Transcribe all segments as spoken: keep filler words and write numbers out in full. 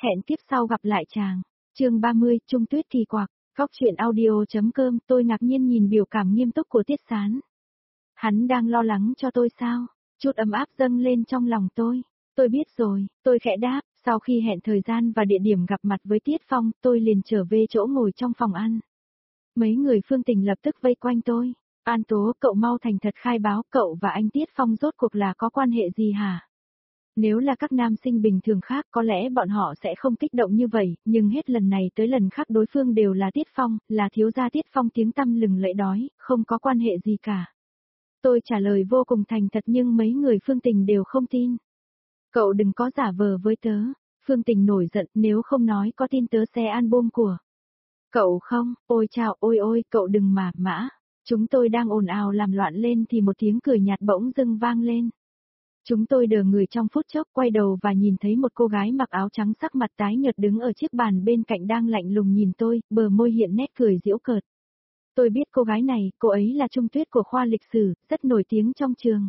Hẹn kiếp sau gặp lại chàng. Chương ba mươi, Trung Tuyết kỳ quặc. Góc truyện audio.com. Tôi ngạc nhiên nhìn biểu cảm nghiêm túc của Tiết Sán. Hắn đang lo lắng cho tôi sao? Chút ấm áp dâng lên trong lòng tôi. Tôi biết rồi, tôi khẽ đáp. Sau khi hẹn thời gian và địa điểm gặp mặt với Tiết Phong, tôi liền trở về chỗ ngồi trong phòng ăn. Mấy người Phương Tình lập tức vây quanh tôi. An Tố, cậu mau thành thật khai báo, cậu và anh Tiết Phong rốt cuộc là có quan hệ gì hả? Nếu là các nam sinh bình thường khác có lẽ bọn họ sẽ không kích động như vậy, nhưng hết lần này tới lần khác đối phương đều là Tiết Phong, là thiếu gia Tiết Phong tiếng tăm lừng lẫy đói, không có quan hệ gì cả. Tôi trả lời vô cùng thành thật nhưng mấy người Phương Tình đều không tin. Cậu đừng có giả vờ với tớ. Phương Tình nổi giận, nếu không nói có tin tớ xe album của cậu không. Ôi chào, ôi ôi, cậu đừng mà, mã. Chúng tôi đang ồn ào làm loạn lên thì một tiếng cười nhạt bỗng dưng vang lên. Chúng tôi đờ người trong phút chốc, quay đầu và nhìn thấy một cô gái mặc áo trắng sắc mặt tái nhợt đứng ở chiếc bàn bên cạnh đang lạnh lùng nhìn tôi, bờ môi hiện nét cười giễu cợt. Tôi biết cô gái này, cô ấy là Trung Tuyết của khoa lịch sử, rất nổi tiếng trong trường.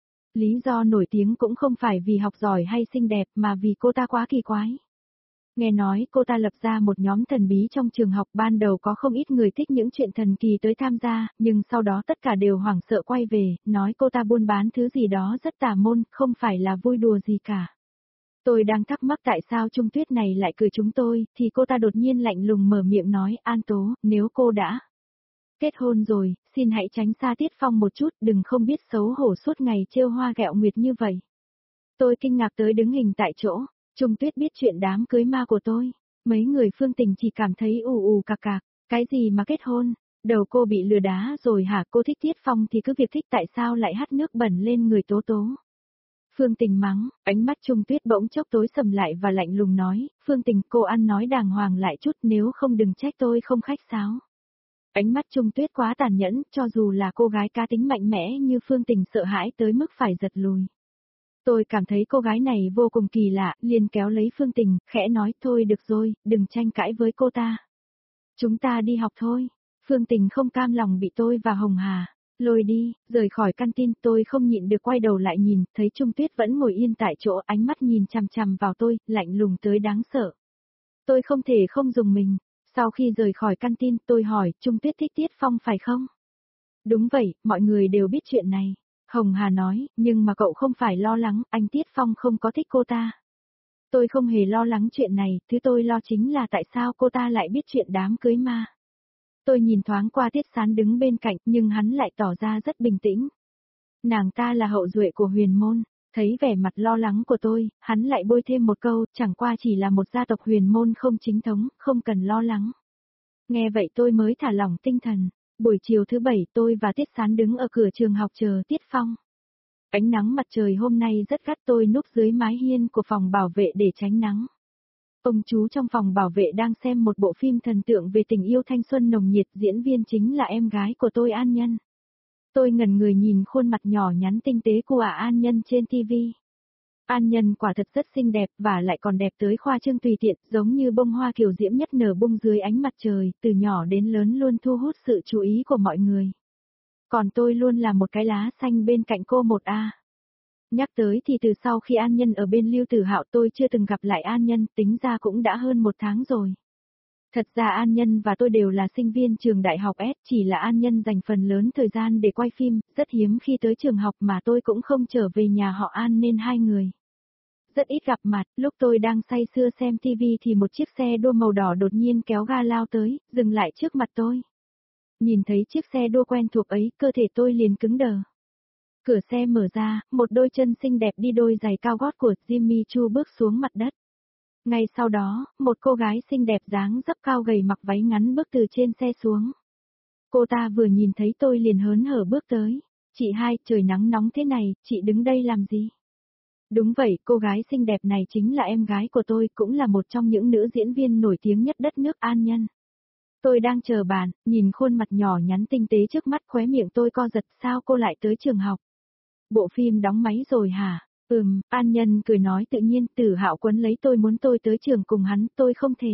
Lý do nổi tiếng cũng không phải vì học giỏi hay xinh đẹp mà vì cô ta quá kỳ quái. Nghe nói cô ta lập ra một nhóm thần bí trong trường học, ban đầu có không ít người thích những chuyện thần kỳ tới tham gia, nhưng sau đó tất cả đều hoảng sợ quay về, nói cô ta buôn bán thứ gì đó rất tà môn, không phải là vui đùa gì cả. Tôi đang thắc mắc tại sao Trung Tuyết này lại cười chúng tôi, thì cô ta đột nhiên lạnh lùng mở miệng nói, An Tố, nếu cô đã kết hôn rồi, xin hãy tránh xa Tiết Phong một chút, đừng không biết xấu hổ suốt ngày trêu hoa ghẹo nguyệt như vậy. Tôi kinh ngạc tới đứng hình tại chỗ. Trung Tuyết biết chuyện đám cưới ma của tôi. Mấy người Phương Tình chỉ cảm thấy ù ù cạc cạc. Cái gì mà kết hôn? Đầu cô bị lừa đá rồi hả? Cô thích Tiết Phong thì cứ việc thích, tại sao lại hắt nước bẩn lên người Tố Tố? Phương Tình mắng, ánh mắt Trung Tuyết bỗng chốc tối sầm lại và lạnh lùng nói, Phương Tình, cô ăn nói đàng hoàng lại chút, nếu không đừng trách tôi không khách sáo. Ánh mắt Trung Tuyết quá tàn nhẫn, cho dù là cô gái cá tính mạnh mẽ như Phương Tình sợ hãi tới mức phải giật lùi. Tôi cảm thấy cô gái này vô cùng kỳ lạ, liền kéo lấy Phương Tình, khẽ nói, thôi được rồi, đừng tranh cãi với cô ta. Chúng ta đi học thôi. Phương Tình không cam lòng bị tôi và Hồng Hà lôi đi, rời khỏi căn tin. Tôi không nhịn được quay đầu lại nhìn, thấy Trung Tuyết vẫn ngồi yên tại chỗ, ánh mắt nhìn chằm chằm vào tôi, lạnh lùng tới đáng sợ. Tôi không thể không dùng mình. Sau khi rời khỏi căn tin, tôi hỏi, Trung Tuyết thích Tiết Phong phải không? Đúng vậy, mọi người đều biết chuyện này. Hồng Hà nói, nhưng mà cậu không phải lo lắng, anh Tiết Phong không có thích cô ta. Tôi không hề lo lắng chuyện này, thứ tôi lo chính là tại sao cô ta lại biết chuyện đám cưới ma. Tôi nhìn thoáng qua Tiết Sán đứng bên cạnh, nhưng hắn lại tỏ ra rất bình tĩnh. Nàng ta là hậu duệ của huyền môn, thấy vẻ mặt lo lắng của tôi, hắn lại bôi thêm một câu, chẳng qua chỉ là một gia tộc huyền môn không chính thống, không cần lo lắng. Nghe vậy tôi mới thả lỏng tinh thần. Buổi chiều thứ bảy tôi và Tiết Sán đứng ở cửa trường học chờ Tiết Phong. Ánh nắng mặt trời hôm nay rất gắt, tôi núp dưới mái hiên của phòng bảo vệ để tránh nắng. Ông chú trong phòng bảo vệ đang xem một bộ phim thần tượng về tình yêu thanh xuân nồng nhiệt, diễn viên chính là em gái của tôi An Nhân. Tôi ngẩn người nhìn khuôn mặt nhỏ nhắn tinh tế của ả An Nhân trên ti vi. An Nhân quả thật rất xinh đẹp và lại còn đẹp tới khoa trương tùy tiện, giống như bông hoa kiều diễm nhất nở bung dưới ánh mặt trời, từ nhỏ đến lớn luôn thu hút sự chú ý của mọi người. Còn tôi luôn là một cái lá xanh bên cạnh cô một a. Nhắc tới thì từ sau khi An Nhân ở bên Lưu Tử Hạo tôi chưa từng gặp lại An Nhân, tính ra cũng đã hơn một tháng rồi. Thật ra An Nhân và tôi đều là sinh viên trường đại học S, chỉ là An Nhân dành phần lớn thời gian để quay phim, rất hiếm khi tới trường học mà tôi cũng không trở về nhà họ An nên hai người rất ít gặp mặt. Lúc tôi đang say sưa xem ti vi thì một chiếc xe đua màu đỏ đột nhiên kéo ga lao tới, dừng lại trước mặt tôi. Nhìn thấy chiếc xe đua quen thuộc ấy, cơ thể tôi liền cứng đờ. Cửa xe mở ra, một đôi chân xinh đẹp đi đôi giày cao gót của Jimmy Choo bước xuống mặt đất. Ngay sau đó, một cô gái xinh đẹp dáng dấp cao gầy mặc váy ngắn bước từ trên xe xuống. Cô ta vừa nhìn thấy tôi liền hớn hở bước tới. Chị hai, trời nắng nóng thế này, chị đứng đây làm gì? Đúng vậy, cô gái xinh đẹp này chính là em gái của tôi, cũng là một trong những nữ diễn viên nổi tiếng nhất đất nước An Nhân. Tôi đang chờ bạn, nhìn khuôn mặt nhỏ nhắn tinh tế trước mắt, khóe miệng tôi co giật, sao cô lại tới trường học? Bộ phim đóng máy rồi hả? Ừm, An Nhân cười nói tự nhiên, Tử Hạo quấn lấy tôi muốn tôi tới trường cùng hắn, tôi không thể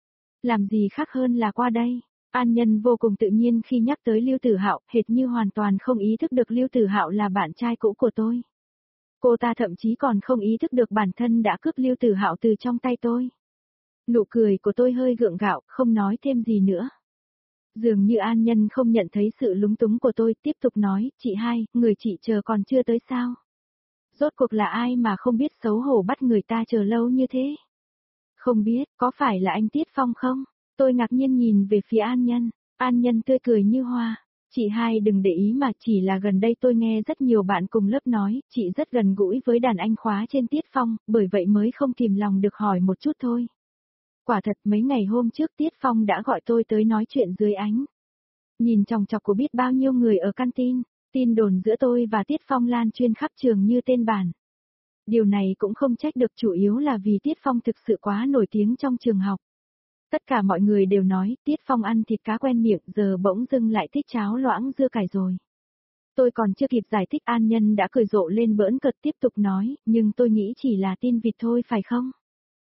làm gì khác hơn là qua đây. An Nhân vô cùng tự nhiên khi nhắc tới Lưu Tử Hạo, hệt như hoàn toàn không ý thức được Lưu Tử Hạo là bạn trai cũ của tôi. Cô ta thậm chí còn không ý thức được bản thân đã cướp Lưu Tử Hạo từ trong tay tôi. Nụ cười của tôi hơi gượng gạo, không nói thêm gì nữa. Dường như An Nhân không nhận thấy sự lúng túng của tôi, tiếp tục nói, chị hai, người chị chờ còn chưa tới sao? Rốt cuộc là ai mà không biết xấu hổ bắt người ta chờ lâu như thế? Không biết, có phải là anh Tiết Phong không? Tôi ngạc nhiên nhìn về phía An Nhân, An Nhân tươi cười như hoa. Chị hai đừng để ý mà chỉ là gần đây tôi nghe rất nhiều bạn cùng lớp nói, chị rất gần gũi với đàn anh khóa trên Tiết Phong, bởi vậy mới không kìm lòng được hỏi một chút thôi. Quả thật mấy ngày hôm trước Tiết Phong đã gọi tôi tới nói chuyện dưới ánh. Nhìn chòng chọc của biết bao nhiêu người ở canteen, tin đồn giữa tôi và Tiết Phong lan truyền khắp trường như tên bản. Điều này cũng không trách được, chủ yếu là vì Tiết Phong thực sự quá nổi tiếng trong trường học. Tất cả mọi người đều nói Tiết Phong ăn thịt cá quen miệng, giờ bỗng dưng lại thích cháo loãng dưa cải rồi. Tôi còn chưa kịp giải thích An Nhân đã cười rộ lên bỡn cợt tiếp tục nói, nhưng tôi nghĩ chỉ là tin vịt thôi phải không?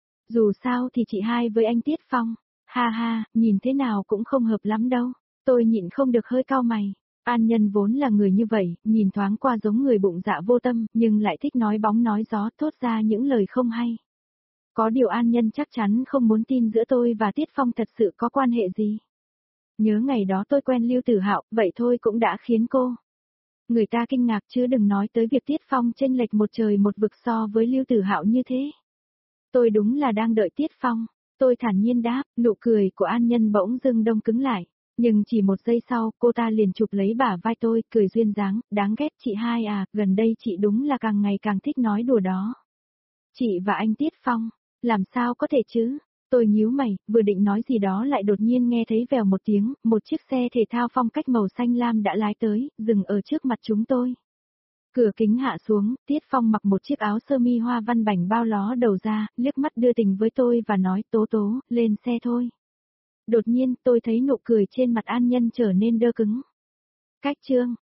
Dù sao thì chị hai với anh Tiết Phong, ha ha, nhìn thế nào cũng không hợp lắm đâu. Tôi nhịn không được hơi cau mày. An Nhân vốn là người như vậy, nhìn thoáng qua giống người bụng dạ vô tâm, nhưng lại thích nói bóng nói gió, thốt ra những lời không hay. Có điều An Nhân chắc chắn không muốn tin giữa tôi và Tiết Phong thật sự có quan hệ gì. Nhớ ngày đó tôi quen Lưu Tử Hạo, vậy thôi cũng đã khiến cô người ta kinh ngạc, chứ đừng nói tới việc Tiết Phong chênh lệch một trời một vực so với Lưu Tử Hạo như thế. Tôi đúng là đang đợi Tiết Phong, tôi thản nhiên đáp, nụ cười của An Nhân bỗng dưng đông cứng lại. Nhưng chỉ một giây sau, cô ta liền chụp lấy bả vai tôi, cười duyên dáng, đáng ghét chị hai à, gần đây chị đúng là càng ngày càng thích nói đùa đó. Chị và anh Tiết Phong, làm sao có thể chứ? Tôi nhíu mày, vừa định nói gì đó lại đột nhiên nghe thấy vèo một tiếng, một chiếc xe thể thao phong cách màu xanh lam đã lái tới, dừng ở trước mặt chúng tôi. Cửa kính hạ xuống, Tiết Phong mặc một chiếc áo sơ mi hoa văn bảnh bao ló đầu ra, liếc mắt đưa tình với tôi và nói, Tố Tố, lên xe thôi. Đột nhiên, tôi thấy nụ cười trên mặt An Nhân trở nên đơ cứng. Cách chương